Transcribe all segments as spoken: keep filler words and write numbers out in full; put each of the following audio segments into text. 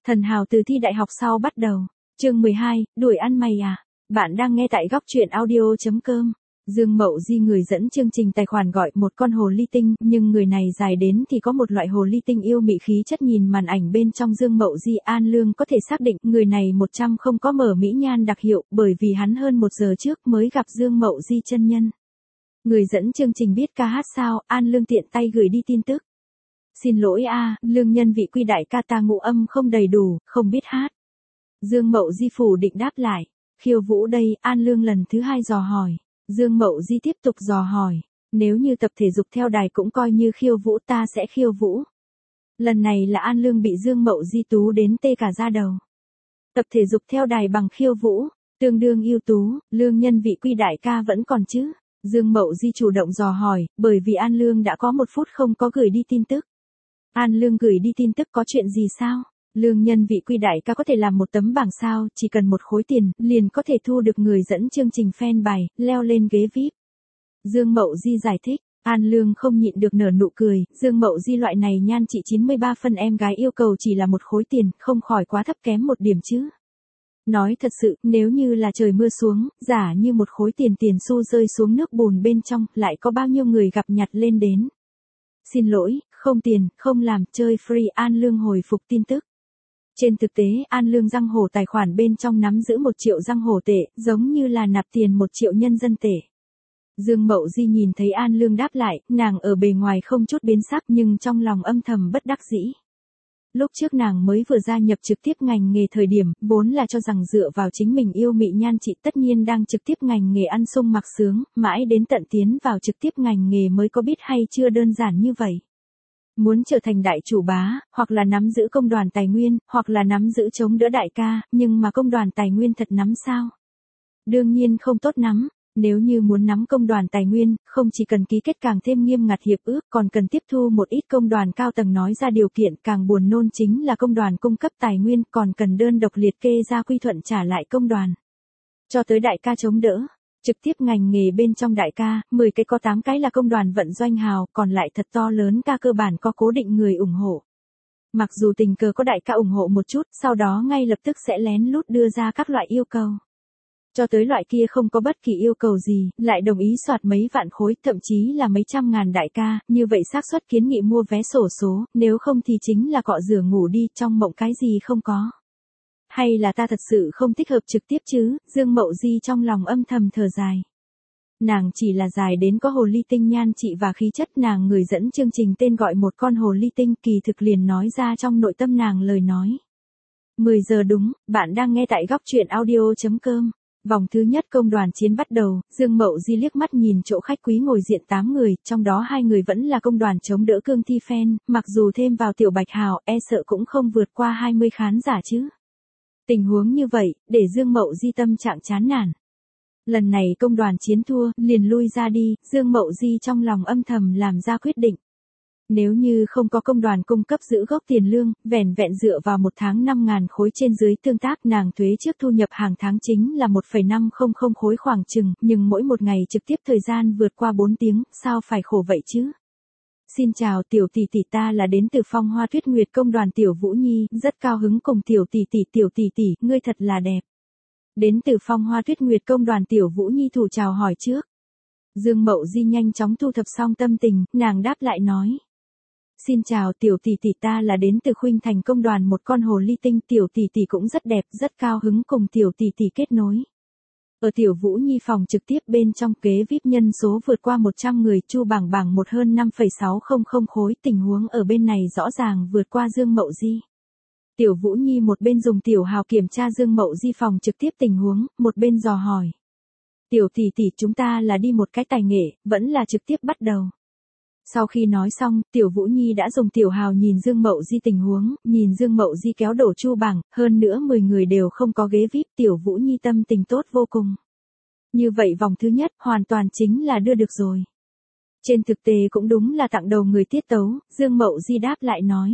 Thần hào từ thi đại học sau bắt đầu. Chương mười hai, đuổi ăn mày à? Bạn đang nghe tại góc truyện audio chấm com. Dương Mậu Di người dẫn chương trình tài khoản gọi một con hồ ly tinh, nhưng người này dài đến thì có một loại hồ ly tinh yêu mị khí chất. Nhìn màn ảnh bên trong Dương Mậu Di, An Lương có thể xác định người này một trăm không có mở mỹ nhan đặc hiệu, bởi vì hắn hơn một giờ trước mới gặp Dương Mậu Di chân nhân. Người dẫn chương trình biết ca hát sao? An Lương tiện tay gửi đi tin tức. Xin lỗi a, Lương nhân vị quy đại ca ta ngũ âm không đầy đủ, không biết hát. Dương Mậu Di phủ định đáp lại. Khiêu vũ đây? An Lương lần thứ hai dò hỏi. Dương Mậu Di tiếp tục dò hỏi. Nếu như tập thể dục theo đài cũng coi như khiêu vũ, ta sẽ khiêu vũ. Lần này là An Lương bị Dương Mậu Di tú đến tê cả da đầu. Tập thể dục theo đài bằng khiêu vũ, tương đương ưu tú, Lương nhân vị quy đại ca vẫn còn chứ? Dương Mậu Di chủ động dò hỏi, bởi vì An Lương đã có một phút không có gửi đi tin tức. An Lương gửi đi tin tức có chuyện gì sao? Lương nhân vị quy đại ca có thể làm một tấm bảng sao, chỉ cần một khối tiền, liền có thể thu được người dẫn chương trình fan bài, leo lên ghế vi ai pi. Dương Mậu Di giải thích. An Lương không nhịn được nở nụ cười, Dương Mậu Di loại này nhan trị chín mươi ba phân em gái yêu cầu chỉ là một khối tiền, không khỏi quá thấp kém một điểm chứ. Nói thật sự, nếu như là trời mưa xuống, giả như một khối tiền tiền xu rơi xuống nước bùn bên trong, lại có bao nhiêu người gặp nhặt lên đến. Xin lỗi, không tiền, không làm, chơi free. An Lương hồi phục tin tức. Trên thực tế, An Lương giang hồ tài khoản bên trong nắm giữ một triệu giang hồ tệ, giống như là nạp tiền một triệu nhân dân tệ. Dương Mậu Di nhìn thấy An Lương đáp lại, nàng ở bề ngoài không chút biến sắc nhưng trong lòng âm thầm bất đắc dĩ. Lúc trước nàng mới vừa gia nhập trực tiếp ngành nghề thời điểm, vốn là cho rằng dựa vào chính mình yêu mị nhan trị tất nhiên đang trực tiếp ngành nghề ăn sung mặc sướng, mãi đến tận tiến vào trực tiếp ngành nghề mới có biết hay chưa đơn giản như vậy. Muốn trở thành đại chủ bá, hoặc là nắm giữ công đoàn tài nguyên, hoặc là nắm giữ chống đỡ đại ca, nhưng mà công đoàn tài nguyên thật nắm sao? Đương nhiên không tốt nắm. Nếu như muốn nắm công đoàn tài nguyên, không chỉ cần ký kết càng thêm nghiêm ngặt hiệp ước, còn cần tiếp thu một ít công đoàn cao tầng nói ra điều kiện. Càng buồn nôn chính là công đoàn cung cấp tài nguyên, còn cần đơn độc liệt kê ra quy thuận trả lại công đoàn. Cho tới đại ca chống đỡ. Trực tiếp ngành nghề bên trong đại ca, mười cái có tám cái là công đoàn vận doanh hào, còn lại thật to lớn ca cơ bản có cố định người ủng hộ. Mặc dù tình cờ có đại ca ủng hộ một chút, sau đó ngay lập tức sẽ lén lút đưa ra các loại yêu cầu. Cho tới loại kia không có bất kỳ yêu cầu gì, lại đồng ý soạt mấy vạn khối, thậm chí là mấy trăm ngàn đại ca, như vậy xác suất kiến nghị mua vé xổ số, nếu không thì chính là cọ rửa ngủ đi, trong mộng cái gì không có. Hay là ta thật sự không thích hợp trực tiếp chứ? Dương Mậu Di trong lòng âm thầm thở dài. Nàng chỉ là dài đến có hồ ly tinh nhan trị và khí chất, nàng người dẫn chương trình tên gọi một con hồ ly tinh, kỳ thực liền nói ra trong nội tâm nàng lời nói. mười giờ đúng, bạn đang nghe tại góc truyện audio chấm com. Vòng thứ nhất công đoàn chiến bắt đầu, Dương Mậu Di liếc mắt nhìn chỗ khách quý ngồi diện tám người, trong đó hai người vẫn là công đoàn chống đỡ cương thi fan, mặc dù thêm vào Tiểu Bạch Hào, e sợ cũng không vượt qua hai mươi khán giả chứ. Tình huống như vậy, để Dương Mậu Di tâm trạng chán nản. Lần này công đoàn chiến thua, liền lui ra đi, Dương Mậu Di trong lòng âm thầm làm ra quyết định. Nếu như không có công đoàn cung cấp giữ gốc tiền lương, vẻn vẹn dựa vào một tháng năm ngàn khối trên dưới tương tác, nàng thuế trước thu nhập hàng tháng chính là một phẩy năm không không khối khoảng chừng, nhưng mỗi một ngày trực tiếp thời gian vượt qua bốn tiếng, sao phải khổ vậy chứ? Xin chào tiểu tỷ tỷ, ta là đến từ Phong Hoa Tuyết Nguyệt công đoàn Tiểu Vũ Nhi, rất cao hứng cùng tiểu tỷ tỷ. Tiểu tỷ tỷ, ngươi thật là đẹp. Đến từ Phong Hoa Tuyết Nguyệt công đoàn Tiểu Vũ Nhi thủ chào hỏi trước. Dương Mậu Di nhanh chóng thu thập xong tâm tình, nàng đáp lại nói. Xin chào tiểu tỷ tỷ, ta là đến từ Khuynh Thành công đoàn một con hồ ly tinh, tiểu tỷ tỷ cũng rất đẹp, rất cao hứng cùng tiểu tỷ tỷ kết nối. Ở Tiểu Vũ Nhi phòng trực tiếp bên trong kế vi ai pi nhân số vượt qua một trăm người, chu bảng bảng một hơn năm phẩy sáu không không khối, tình huống ở bên này rõ ràng vượt qua Dương Mậu Di. Tiểu Vũ Nhi một bên dùng tiểu hào kiểm tra Dương Mậu Di phòng trực tiếp tình huống, một bên dò hỏi. Tiểu tỷ tỷ, chúng ta là đi một cái tài nghệ, vẫn là trực tiếp bắt đầu. Sau khi nói xong, Tiểu Vũ Nhi đã dùng tiểu hào nhìn Dương Mậu Di tình huống, nhìn Dương Mậu Di kéo đổ chu bảng, hơn nữa mười người đều không có ghế vi ai pi, Tiểu Vũ Nhi tâm tình tốt vô cùng. Như vậy vòng thứ nhất, hoàn toàn chính là đưa được rồi. Trên thực tế cũng đúng là tặng đầu người tiết tấu, Dương Mậu Di đáp lại nói.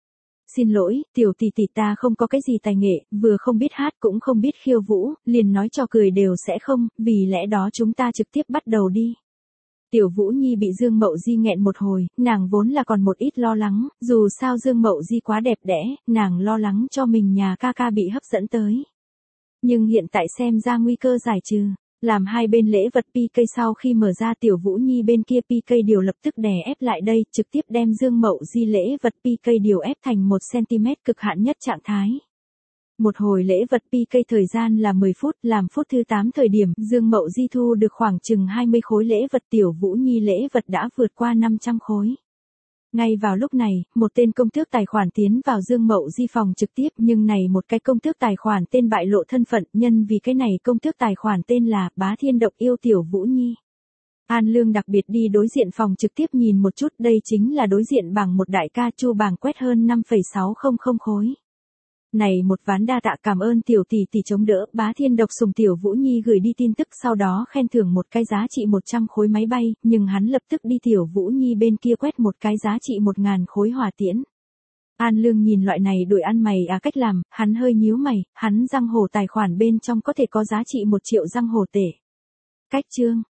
Xin lỗi, tiểu tỷ tỷ, ta không có cái gì tài nghệ, vừa không biết hát cũng không biết khiêu vũ, liền nói trò cười đều sẽ không, vì lẽ đó chúng ta trực tiếp bắt đầu đi. Tiểu Vũ Nhi bị Dương Mậu Di nghẹn một hồi, nàng vốn là còn một ít lo lắng, dù sao Dương Mậu Di quá đẹp đẽ, nàng lo lắng cho mình nhà ca ca bị hấp dẫn tới. Nhưng hiện tại xem ra nguy cơ giải trừ, làm hai bên lễ vật pê ca sau khi mở ra Tiểu Vũ Nhi bên kia pê ca điều lập tức đè ép lại đây, trực tiếp đem Dương Mậu Di lễ vật pê ca điều ép thành một xăng-ti-mét cực hạn nhất trạng thái. Một hồi lễ vật pê ca thời gian là mười phút, làm phút thứ tám thời điểm, Dương Mậu Di thu được khoảng chừng hai mươi khối lễ vật, Tiểu Vũ Nhi lễ vật đã vượt qua năm trăm khối. Ngay vào lúc này, một tên công tước tài khoản tiến vào Dương Mậu Di phòng trực tiếp, nhưng này một cái công tước tài khoản tên bại lộ thân phận, nhân vì cái này công tước tài khoản tên là Bá Thiên Động yêu Tiểu Vũ Nhi. An Lương đặc biệt đi đối diện phòng trực tiếp nhìn một chút, đây chính là đối diện bằng một đại ca Chu bảng quét hơn năm phẩy sáu không không khối. Này một ván đa tạ cảm ơn tiểu tỷ tỷ chống đỡ, Bá Thiên Độc sùng Tiểu Vũ Nhi gửi đi tin tức sau đó khen thưởng một cái giá trị một trăm khối máy bay, nhưng hắn lập tức đi Tiểu Vũ Nhi bên kia quét một cái giá trị một ngàn khối hỏa tiễn. An Lương nhìn loại này đuổi ăn mày à cách làm, hắn hơi nhíu mày, hắn giang hồ tài khoản bên trong có thể có giá trị một triệu giang hồ tệ. Cách chương